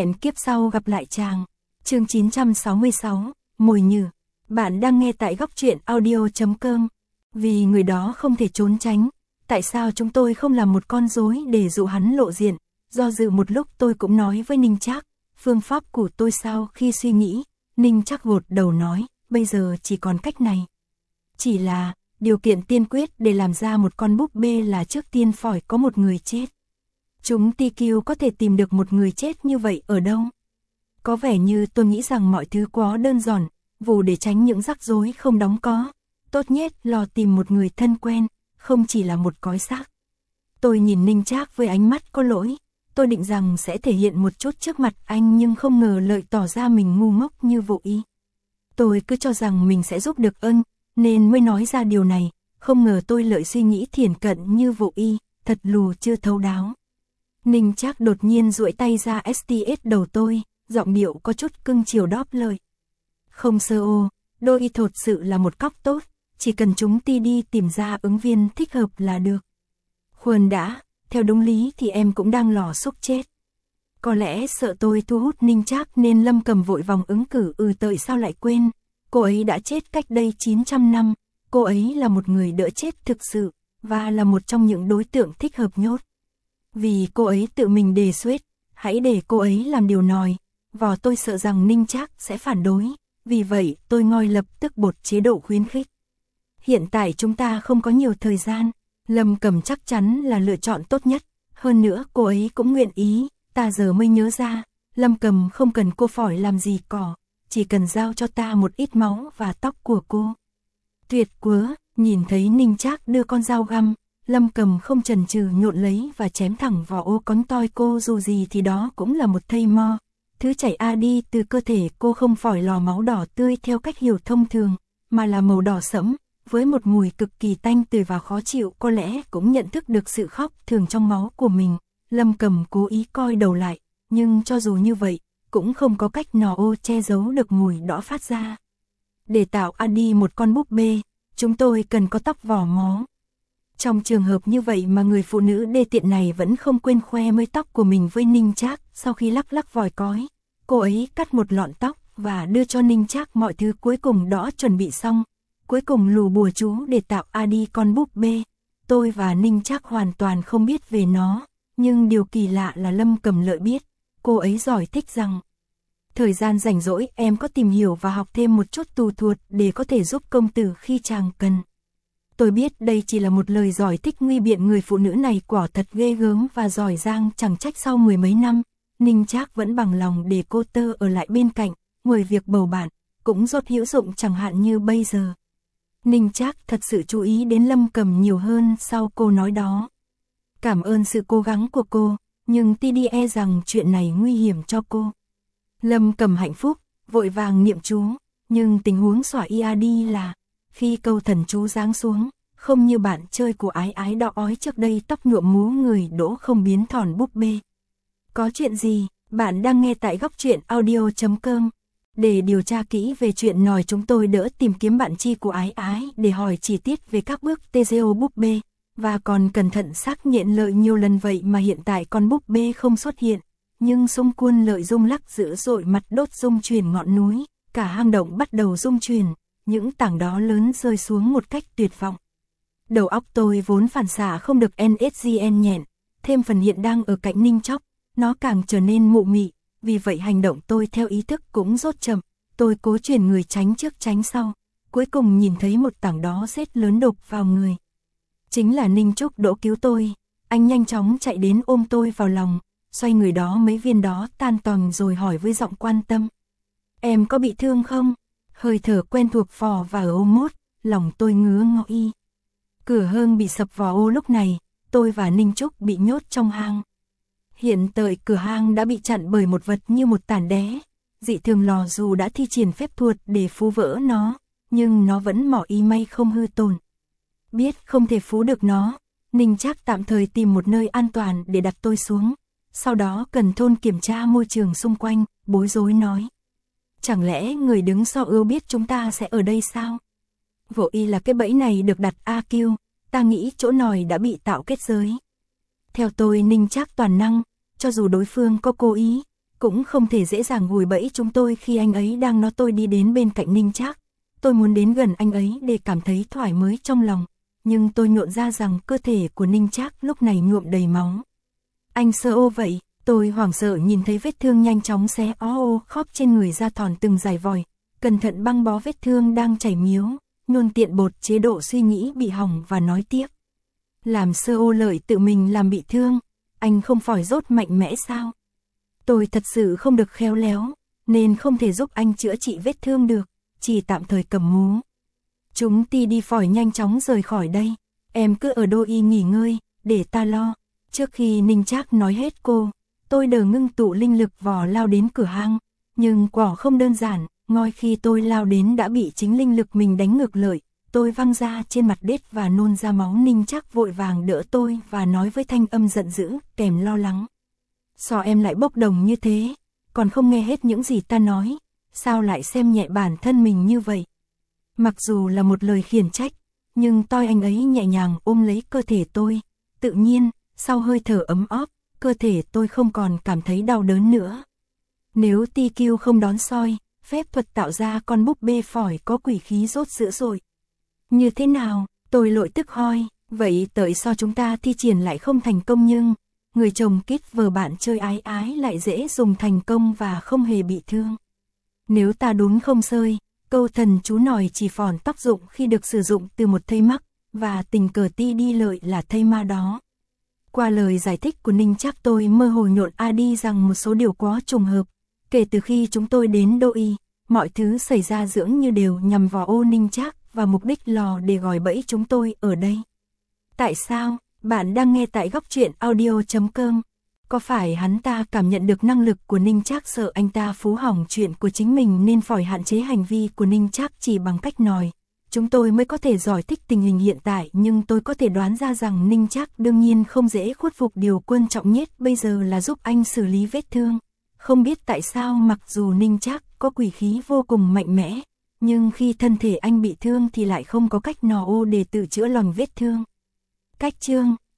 hẹn kiếp sau gặp lại chàng. Chương 966, Mồi nhử. Bạn đang nghe tại góc truyện audio.com. Vì người đó không thể trốn tránh, tại sao chúng tôi không làm một con rối để dụ hắn lộ diện? Do dự một lúc tôi cũng nói với Ninh Trác, phương pháp của tôi sau khi suy nghĩ, Ninh Trác gột đầu nói, bây giờ chỉ còn cách này. Chỉ là, điều kiện tiên quyết để làm ra một con búp bê là trước tiên phải có một người chết. Chúng TQ có thể tìm được một người chết như vậy ở đâu? Có vẻ như tôi nghĩ rằng mọi thứ quá đơn giản, vụ để tránh những rắc rối không đáng có. Tốt nhất lo tìm một người thân quen, không chỉ là một cõi xác. Tôi nhìn Ninh Trác với ánh mắt có lỗi. Tôi định rằng sẽ thể hiện một chút trước mặt anh nhưng không ngờ Lợi tỏ ra mình ngu ngốc như Vô Y. Tôi cứ cho rằng mình sẽ giúp được ân, nên mới nói ra điều này. Không ngờ tôi Lợi suy nghĩ thiển cận như Vô Y, thật lù chưa thấu đáo. Ninh Trác đột nhiên duỗi tay ra STS đầu tôi, giọng điệu có chút cưng chiều đáp lời. Không sơ ô, đôi thật sự là một cóc tốt, chỉ cần chúng ti đi tìm ra ứng viên thích hợp là được. Khuôn đã, theo đúng lý thì em cũng đang lò xúc chết. Có lẽ sợ tôi thu hút Ninh Trác nên Lâm Cầm vội vòng ứng cử tại sao lại quên. Cô ấy đã chết cách đây 900 năm, cô ấy là một người đỡ chết thực sự, và là một trong những đối tượng thích hợp nhốt. Vì cô ấy tự mình đề xuất, hãy để cô ấy làm điều nòi, và tôi sợ rằng Ninh Trác sẽ phản đối, vì vậy tôi ngoi lập tức bột chế độ khuyến khích. Hiện tại chúng ta không có nhiều thời gian, Lâm Cầm chắc chắn là lựa chọn tốt nhất, hơn nữa cô ấy cũng nguyện ý, ta giờ mới nhớ ra, Lâm Cầm không cần cô phải làm gì cả, chỉ cần giao cho ta một ít máu và tóc của cô. Tuyệt quá, nhìn thấy Ninh Trác đưa con dao găm, Lâm Cầm không chần chừ nhộn lấy và chém thẳng vào ô cón toi cô, dù gì thì đó cũng là một thây mo. Thứ chảy đi từ cơ thể cô không phải lò máu đỏ tươi theo cách hiểu thông thường, mà là màu đỏ sẫm, với một mùi cực kỳ tanh tưởi và khó chịu. Có lẽ cũng nhận thức được sự khóc thường trong máu của mình, Lâm Cầm cố ý coi đầu lại, nhưng cho dù như vậy, cũng không có cách nào che giấu được mùi đỏ phát ra. Để tạo đi một con búp bê, chúng tôi cần có tóc vỏ mó. Trong trường hợp như vậy mà người phụ nữ đê tiện này vẫn không quên khoe mây tóc của mình với Ninh Trác. Sau khi lắc lắc vòi cói, cô ấy cắt một lọn tóc và đưa cho Ninh Trác mọi thứ cuối cùng đã chuẩn bị xong. Cuối cùng lù bùa chú để tạo đi con búp bê. Tôi và Ninh Trác hoàn toàn không biết về nó, nhưng điều kỳ lạ là Lâm Cầm Lợi biết. Cô ấy giỏi thích rằng thời gian rảnh rỗi em có tìm hiểu và học thêm một chút tù thuật để có thể giúp công tử khi chàng cần. Tôi biết đây chỉ là một lời giỏi thích nguy biện người phụ nữ này quả thật ghê gớm và giỏi giang, chẳng trách sau mười mấy năm, Ninh Trác vẫn bằng lòng để cô tơ ở lại bên cạnh, ngoài việc bầu bạn, cũng rất hữu dụng chẳng hạn như bây giờ. Ninh Trác thật sự chú ý đến Lâm Cầm nhiều hơn sau cô nói đó. Cảm ơn sự cố gắng của cô, nhưng TD e rằng chuyện này nguy hiểm cho cô. Lâm Cầm hạnh phúc, vội vàng niệm chú, nhưng tình huống xỏa đi là khi câu thần chú giáng xuống, không như bạn chơi của ái ái đỏ ói trước đây tóc nhuộm mú người đỗ không biến thòn búp bê. Có chuyện gì? Bạn đang nghe tại góc truyện audio.com. Để điều tra kỹ về chuyện nòi chúng tôi đỡ tìm kiếm bạn chi của ái ái để hỏi chi tiết về các bước TGO búp bê, và còn cẩn thận xác nhận Lợi nhiều lần vậy mà hiện tại con búp bê không xuất hiện. Nhưng xung quân Lợi rung lắc dữ dội, mặt đốt rung chuyển ngọn núi, cả hang động bắt đầu rung chuyển. Những tảng đá lớn rơi xuống một cách tuyệt vọng. Đầu óc tôi vốn phản xạ không được NSGN nhẹn, thêm phần hiện đang ở cạnh Ninh Trác, nó càng trở nên mụ mị, vì vậy hành động tôi theo ý thức cũng rốt chậm. Tôi cố chuyển người tránh trước tránh sau, cuối cùng nhìn thấy một tảng đá sét lớn đục vào người. Chính là Ninh Trác đỗ cứu tôi, anh nhanh chóng chạy đến ôm tôi vào lòng, xoay người đó mấy viên đó tan tòm rồi hỏi với giọng quan tâm. Em có bị thương không? Hơi thở quen thuộc phò và ô mốt, lòng tôi ngứa ngọi. Cửa hang bị sập vào ô lúc này, tôi và Ninh Trác bị nhốt trong hang. Hiện tại cửa hang đã bị chặn bởi một vật như một tàn đé. Dị thường lò dù đã thi triển phép thuật để phú vỡ nó, nhưng nó vẫn mỏ may không hư tổn. Biết không thể phú được nó, Ninh Trác tạm thời tìm một nơi an toàn để đặt tôi xuống. Sau đó cần thôn kiểm tra môi trường xung quanh, bối rối nói. Chẳng lẽ người đứng sau ưu biết chúng ta sẽ ở đây sao? Vô Y là cái bẫy này được đặt AQ, ta nghĩ chỗ nòi đã bị tạo kết giới. Theo tôi Ninh Trác toàn năng, cho dù đối phương có cố ý, cũng không thể dễ dàng vùi bẫy chúng tôi khi anh ấy đang nói. Tôi đi đến bên cạnh Ninh Trác, tôi muốn đến gần anh ấy để cảm thấy thoải mái trong lòng, nhưng tôi nhận ra rằng cơ thể của Ninh Trác lúc này nhuộm đầy máu. Anh sợ ô vậy? Tôi hoảng sợ nhìn thấy vết thương nhanh chóng xé ô khóp trên người ra thòn từng dải vòi, cẩn thận băng bó vết thương đang chảy miếu, nôn tiện bột chế độ suy nghĩ bị hỏng và nói tiếp. Làm sơ ô lợi tự mình làm bị thương, anh không phải rốt mạnh mẽ sao? Tôi thật sự không được khéo léo, nên không thể giúp anh chữa trị vết thương được, chỉ tạm thời cầm mú. Chúng ti đi phỏi nhanh chóng rời khỏi đây, em cứ ở đô y nghỉ ngơi, để ta lo. Trước khi Ninh Trác nói hết tôi đờ ngưng tụ linh lực vò lao đến cửa hang, nhưng quả không đơn giản, ngoi khi tôi lao đến đã bị chính linh lực mình đánh ngược lại, tôi văng ra trên mặt đất và nôn ra máu. Ninh Trác vội vàng đỡ tôi và nói với thanh âm giận dữ, kèm lo lắng. Sao em lại bốc đồng như thế, còn không nghe hết những gì ta nói, sao lại xem nhẹ bản thân mình như vậy? Mặc dù là một lời khiển trách, nhưng toi anh ấy nhẹ nhàng ôm lấy cơ thể tôi, tự nhiên, sau hơi thở ấm áp, cơ thể tôi không còn cảm thấy đau đớn nữa. Nếu TQ không đón soi, phép thuật tạo ra con búp bê phổi có quỷ khí rốt dữ dội. Như thế nào? Tôi lội tức hoi, vậy tại sao chúng ta thi triển lại không thành công nhưng người chồng kít vờ bạn chơi ái ái lại dễ dùng thành công và không hề bị thương. Nếu ta đốn không sơi, câu thần chú nòi chỉ phòn tác dụng khi được sử dụng từ một thây mắc, và tình cờ ti đi lợi là thây ma đó. Qua lời giải thích của Ninh Trác tôi mơ hồ nhộn đi rằng một số điều quá trùng hợp. Kể từ khi chúng tôi đến đô y, mọi thứ xảy ra dường như đều nhằm vào ô Ninh Trác và mục đích lò để gòi bẫy chúng tôi ở đây. Tại sao? Bạn đang nghe tại Góc Truyện Audio.com. Có phải hắn ta cảm nhận được năng lực của Ninh Trác, sợ anh ta phú hỏng chuyện của chính mình nên phải hạn chế hành vi của Ninh Trác chỉ bằng cách nói. Chúng tôi mới có thể giải thích tình hình hiện tại, nhưng tôi có thể đoán ra rằng Ninh Trác đương nhiên không dễ khuất phục. Điều quan trọng nhất bây giờ là giúp anh xử lý vết thương. Không biết tại sao mặc dù Ninh Trác có quỷ khí vô cùng mạnh mẽ, nhưng khi thân thể anh bị thương thì lại không có cách nào để tự chữa lành vết thương. Cách chương